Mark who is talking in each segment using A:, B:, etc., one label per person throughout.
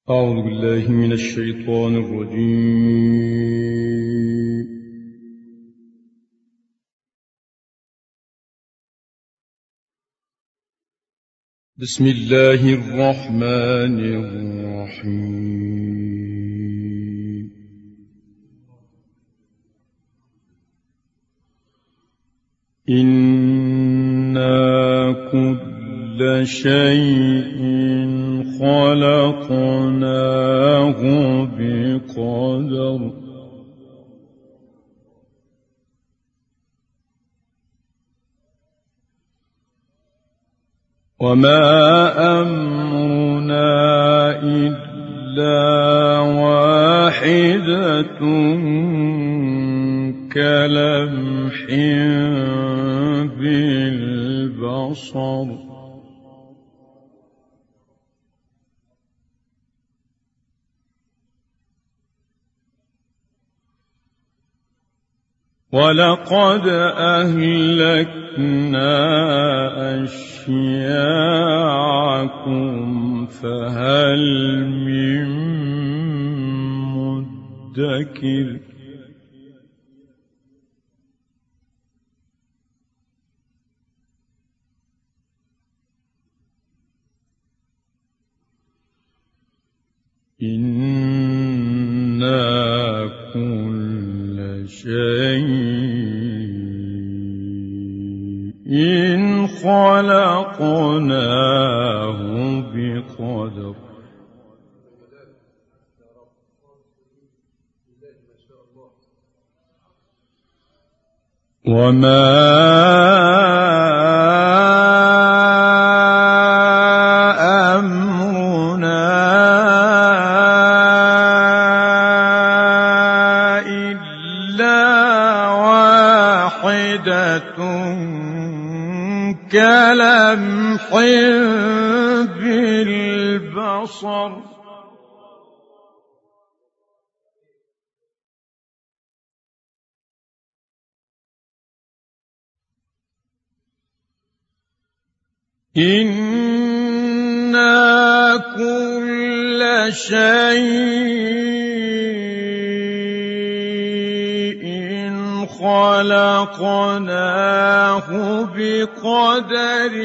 A: أعوذ بالله من الشيطان الرجيم. بسم الله الرحمن الرحيم. إنا كل شيء خلقناه بقدر وما أمرنا إلا واحدة كلمح بالبصر ولقد أهلكنا أشياعكم فهل من مدكر إنا كل شيء خلقناه بقدر وما أمرنا إلا واحدة كلمح بالبصر إنا كل شيء خلقناه بقدر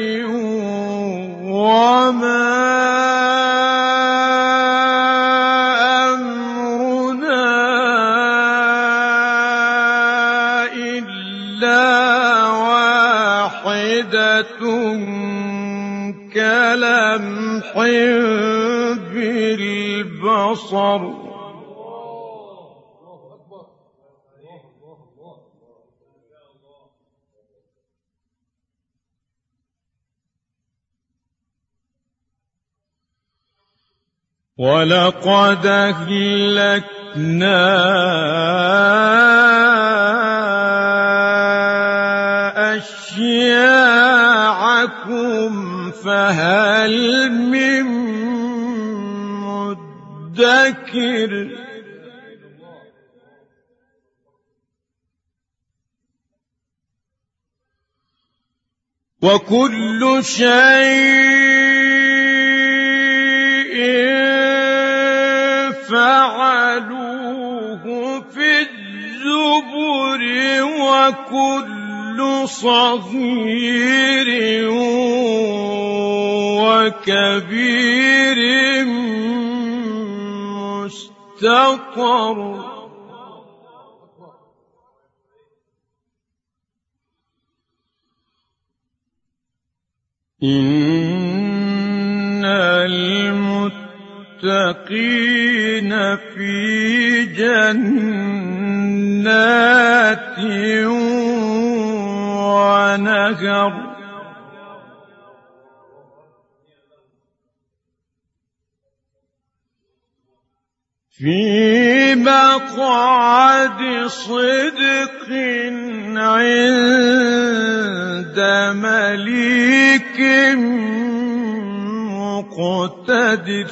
A: وما أمرنا إلا واحدة كلمح بالبصر ولقد أهلكنا أشياعكم فهل من مدكر وكل شيء فعلوه في الزبر وكل صغير وكبير مستطر إن المتقين في جنات ونهر في مقعد صدق عند مليك مقتدر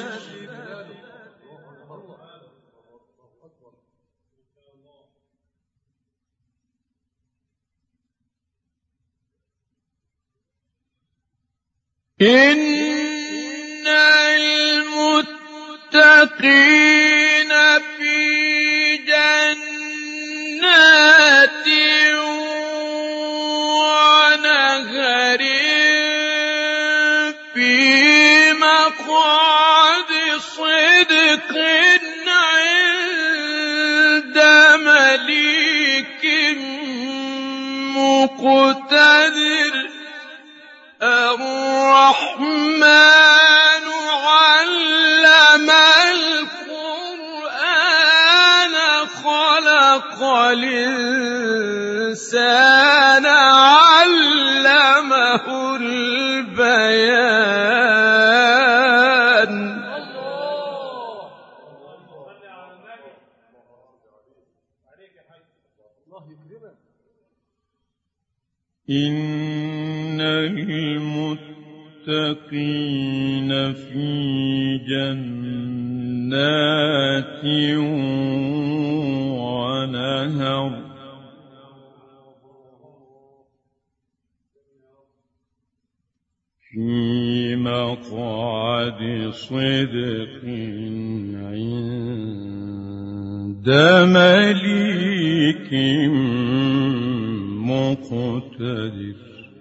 A: إن المتقين المتقين في جنات ونهر في مقعد صدق عند مليك مقتدر. الرحمن علم القرآن خلق الإنسان علمه البيان. إن المتقين في جنات ونهر في مقعد صدق عند مليك مقتدر.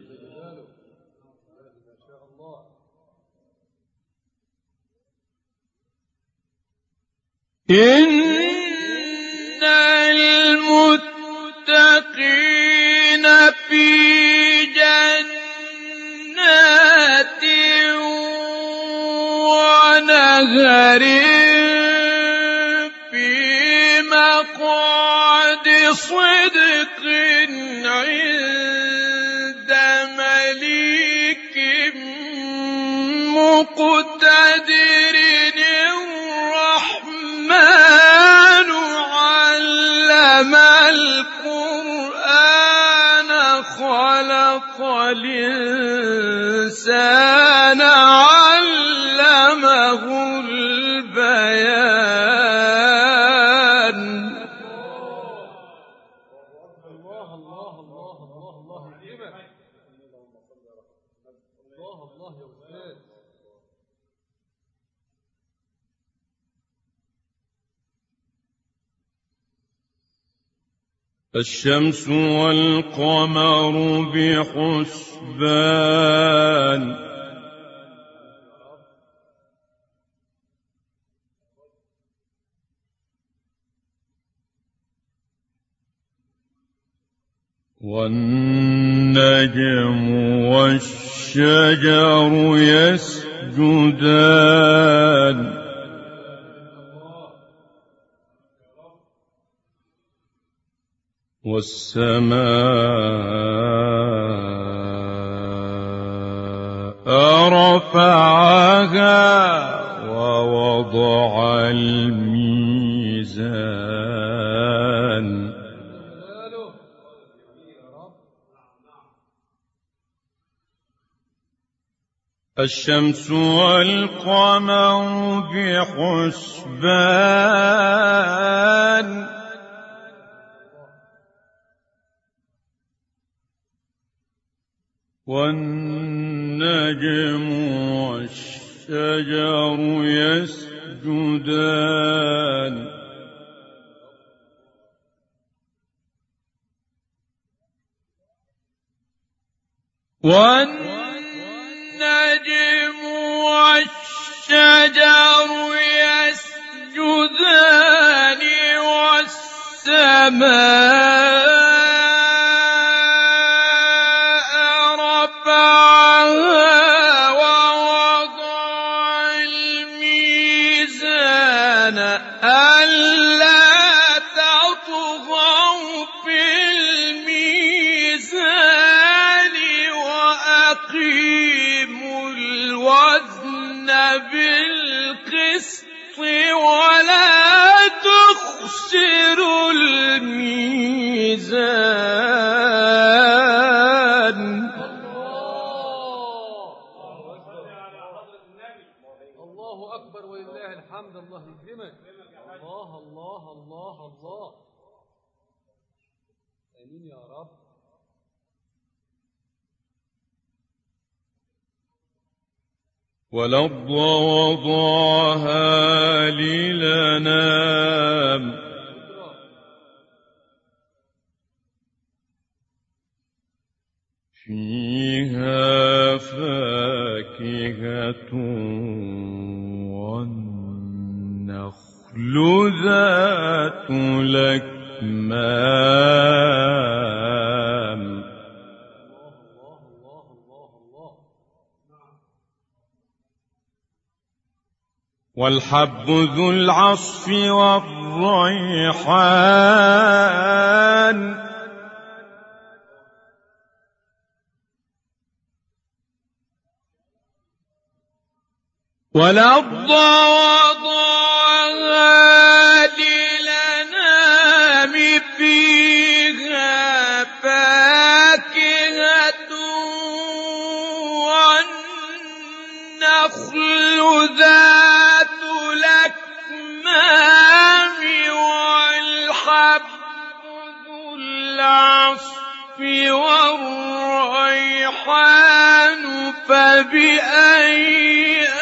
A: إن المتقين في جنات ونهر في مقعد صدق عند مليك مقتدر. الرحمن علم القرآن خلق الإنسان علمه البيان. الله الله الله الله الله يكرمك. الله الله يا أستاذ. الشمس والقمر بحسبان والنجم والشجر يسجدان والسماء رفعها ووضع الميزان. الشمس والقمر بحسبان والنجم والشجر يسجدان والنجم والشجر يسجدان والسماء ألا تطغوا في الميزان وأقيموا الوزن بالقسط ولا تخسروا الميزان. الله أكبر ولله الحمد. الله يكرمك. الله الله الله الله. آمين يا رب.
B: والأرض وضعها للأنام فيها فاكهة والنخل ذات الأكمام والحب ذو العصف والريحان والأرض وضعها للأنام فيها فاكهة والنخل ذات الأكمام والحب ذو العصف والريحان فبأي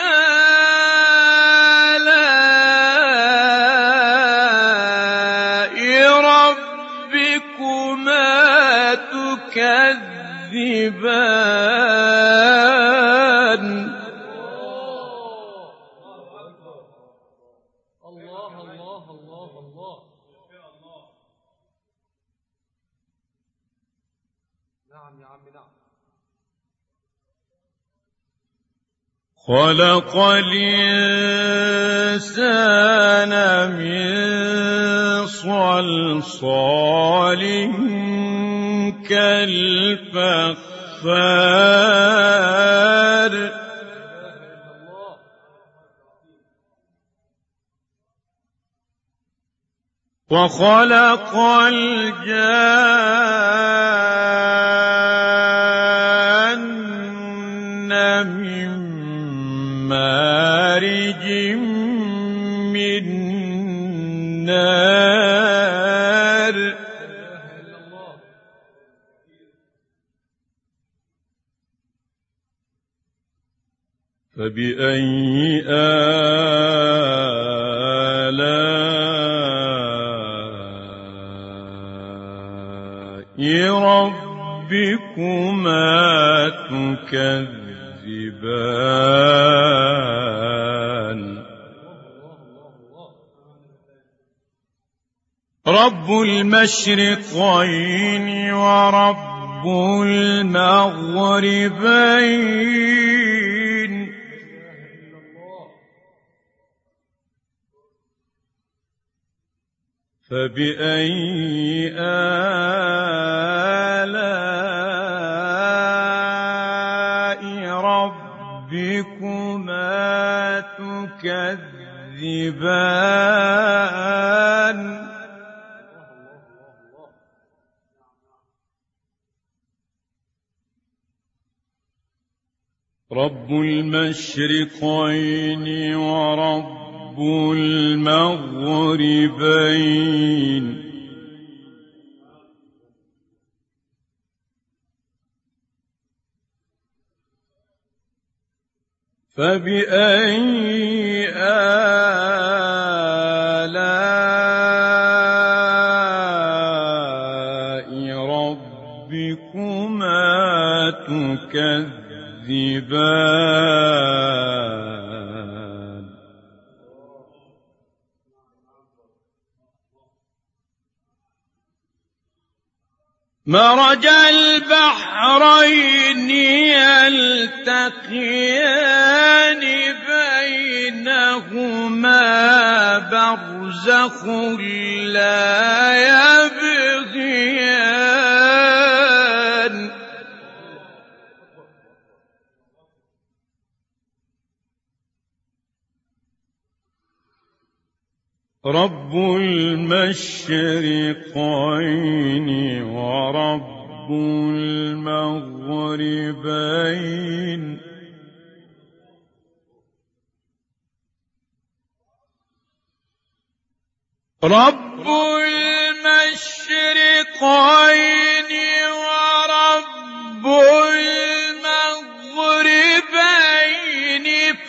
B: تكذبان
A: الله الله الله الله. نعم يا عم نعم.
B: خلق الإنسان من صلصال كالفخار وخلق الجان من مارج من نار فبأي آلاء ربكما تكذبان رب المشرقين ورب المغربين فبأي آلاء ربكما تكذبان رب المشرقين ورب المغربين فبأي آلاء ربكما تكذبان مرج البحرين يلتقيان بينهما برزخ لا يبغيان رب المشرقين ورب المغربين رب المشرقين ورب المغربين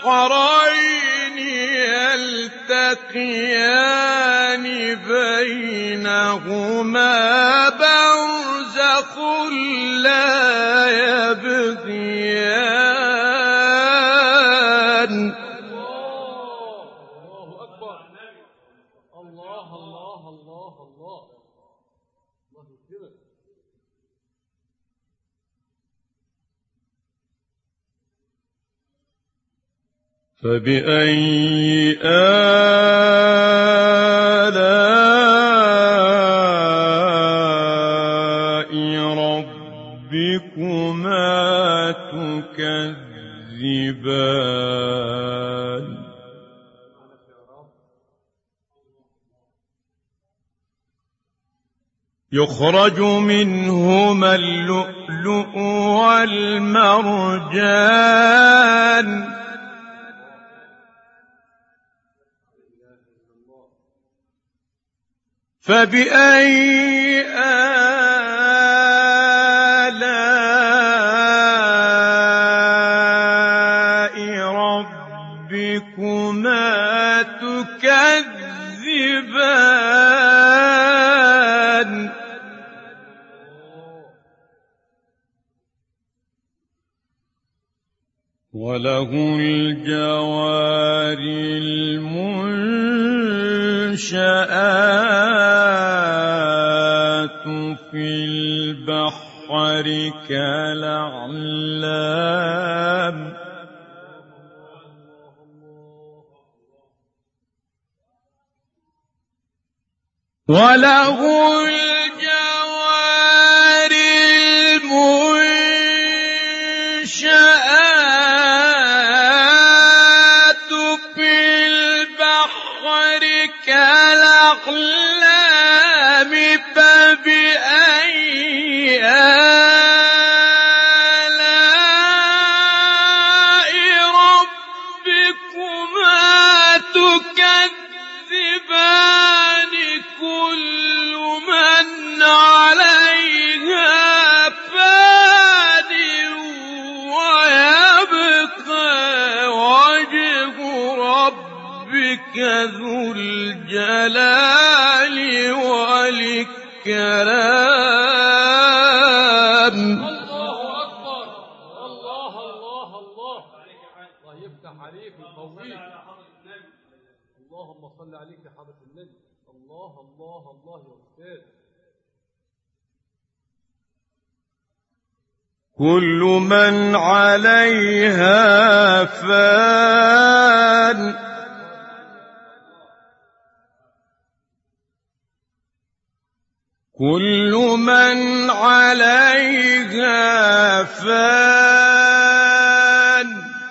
B: البحرين يلتقيان بينهما برزخ لا يبغيان.
A: الله أكبر. الله الله الله الله. الله يكرمك.
B: فبأي آلاء ربكما تكذبان. يخرج منهما اللؤلؤ والمرجان. فبأي آلاء ربكما تكذبان. وله الجوار المنشآت في البحر كالأعلام. وله الجوار المنشآت في البحر كالأعلام. فبأي آلاء ربكما تكذبان. كل من عليها فان ويبقى وجه ربك ذو الجلال والإكرام.
A: الله أكبر. الله الله الله. الله يفتح عليك ويقويك. اللهم صل عليك يا حضرة النبي. الله الله الله يا أستاذ.
B: كل من عليها فان. كل من عليها فان.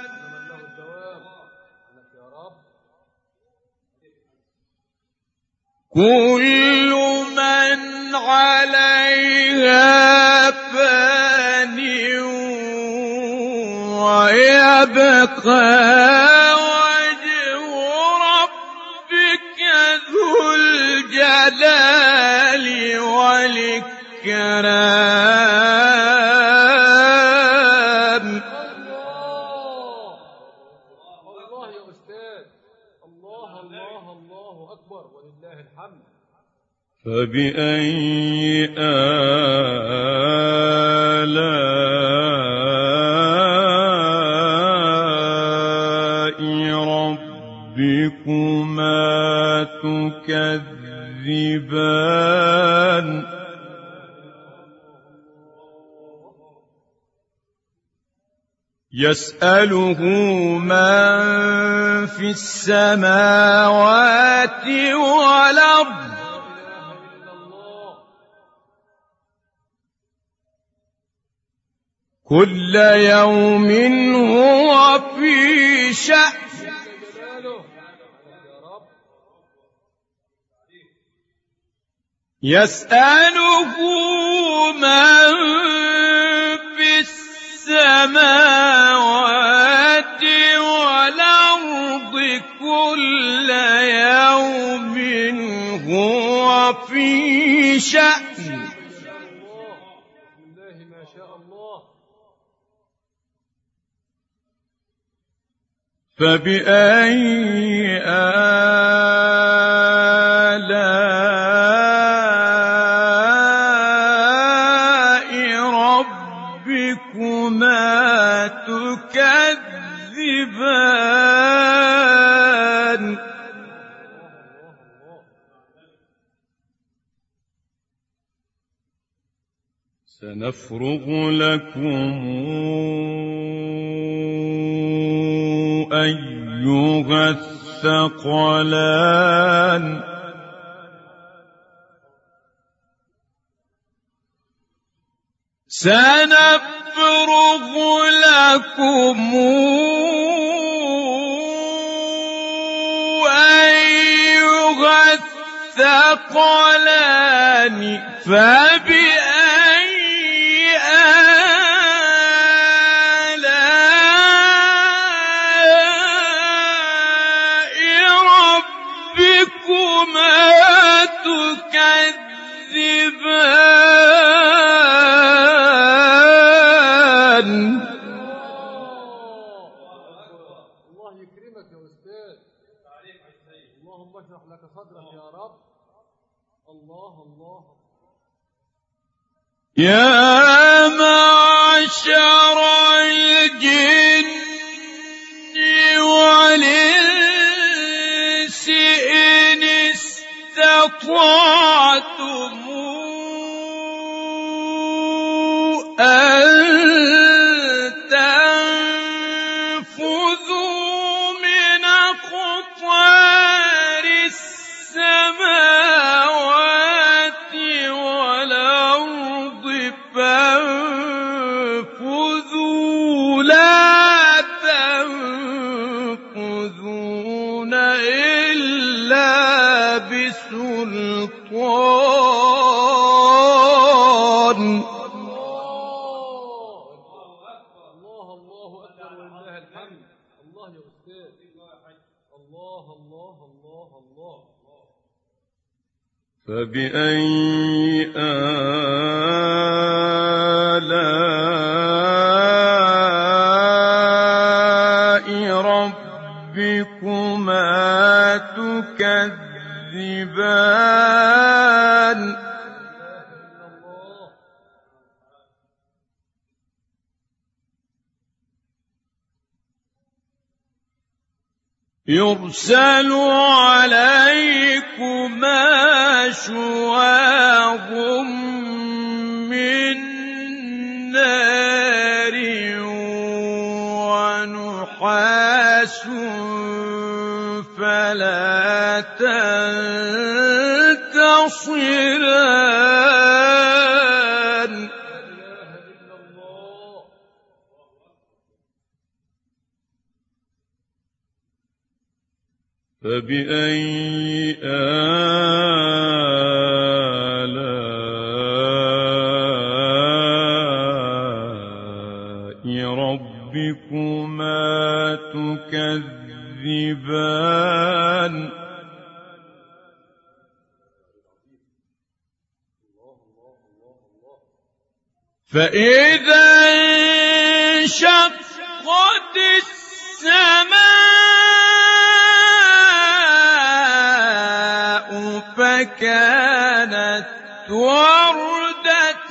B: كل من عليها فان ويبقى وجه ربك ذو الجلال والإكرام.
A: الله يا أستاذ. الله الله الله أكبر ولله الحمد.
B: فبأي آلاء ربكما تكذبان. يسأله من في السماوات والأرض كل يوم هو في شأن. يسأله من في السماوات والأرض كل يوم هو في شأن. فبأي آلاء ربكما تكذبان سنفرغ لكم أيها الثقلان سنفرغ لكم أيها الثقلان فبأي آلاء ربكما تكذبان
A: الله يكرمك يا أستاذ. اللهم اشرح لك صدرك يا رب. الله الله.
B: يا معشر الجن والإنس إن استطعتم أن تنفذوا من أقطار السماوات والأرض فانفذوا لا تنفذون إلا بسلطان
A: الله الله أكبر ولله الحمد. الله يا أستاذ. الله الله الله الله.
B: فبأي آلاء ربكما تكذبان يرسل عليكما شواظ من نار ونحاس فلا تنتصران فبأي آلاء ربكما تكذبان فإذا انشقت السماء فكانت وردة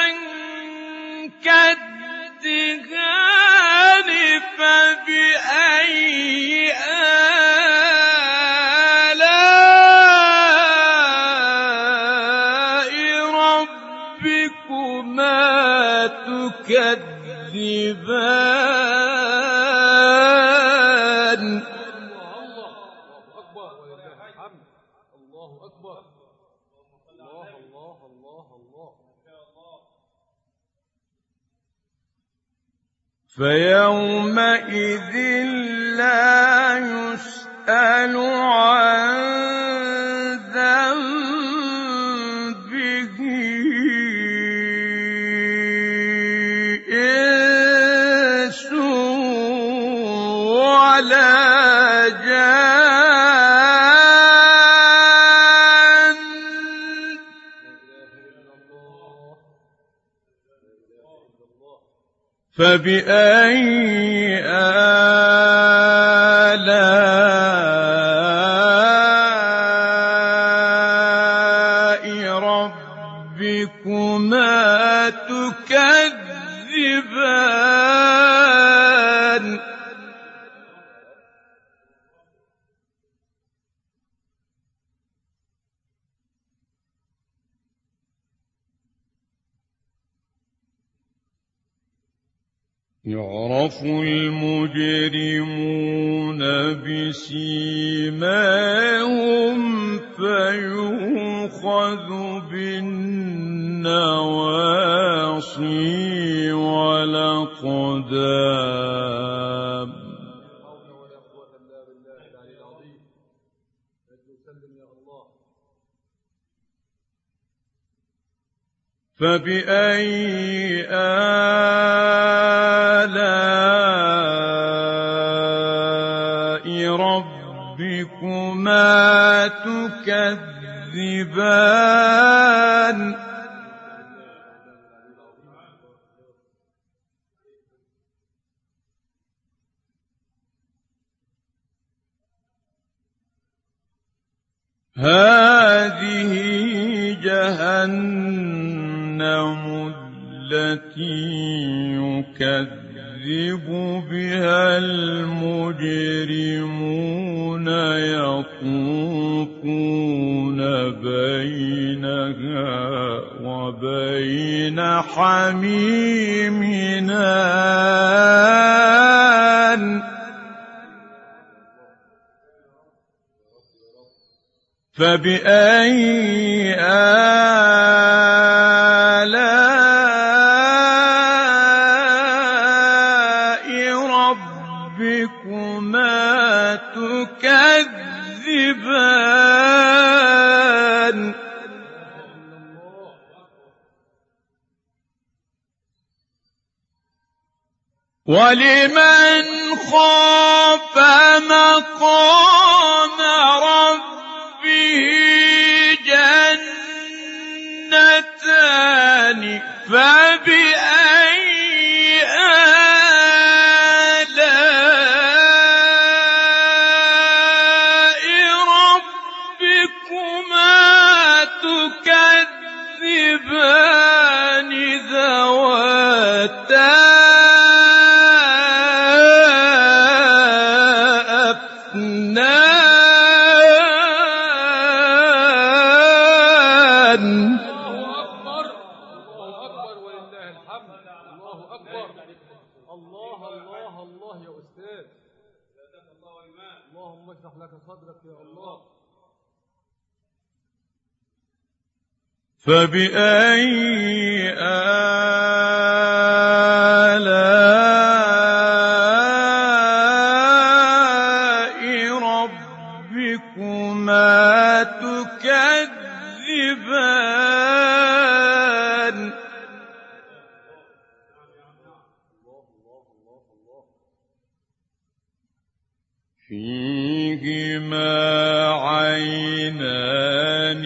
B: كالدهان فبأي آلاء ربكما تكذبان
A: الله أكبر ولله الحمد. الله أكبر. الله الله الله الله.
B: فيومئذ لا يسأل عن ذنبه إنس ولا جان فبأي يعرف المجرمون بسيماهم فيؤخذ بالنواصي والأقدام. فبأي آلاء ربكما تكذبان. هذه جهنم التي يكذب بها المجرمون يطوفون بينها وبين حميم آن. فبأي آلاء ربكما تكذبان. ولمن خاف مقام ربه جنتان. فبأي آلاء ربكما تكذبان ذواتا فبأي آلاء ربكما تكذبان. فيهما عينان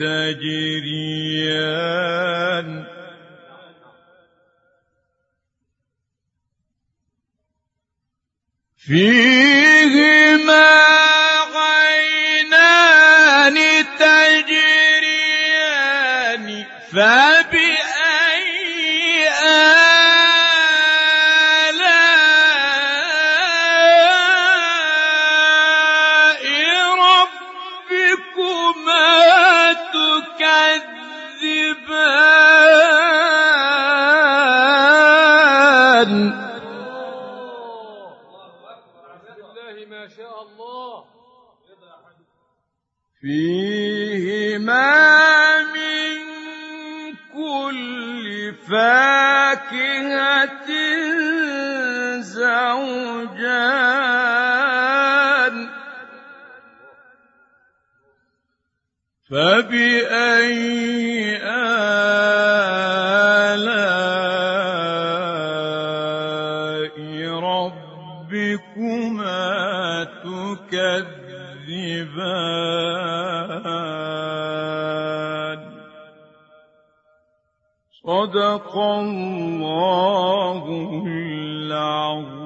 B: تجريان. فيهما عينان تجريان. فبأي آلاء ربكما تكذبان.
A: ما شاء الله.
B: فيهما من كل فاكهة زوجان. فبأي آلاء ربكما تكذبان. صدق الله العظيم.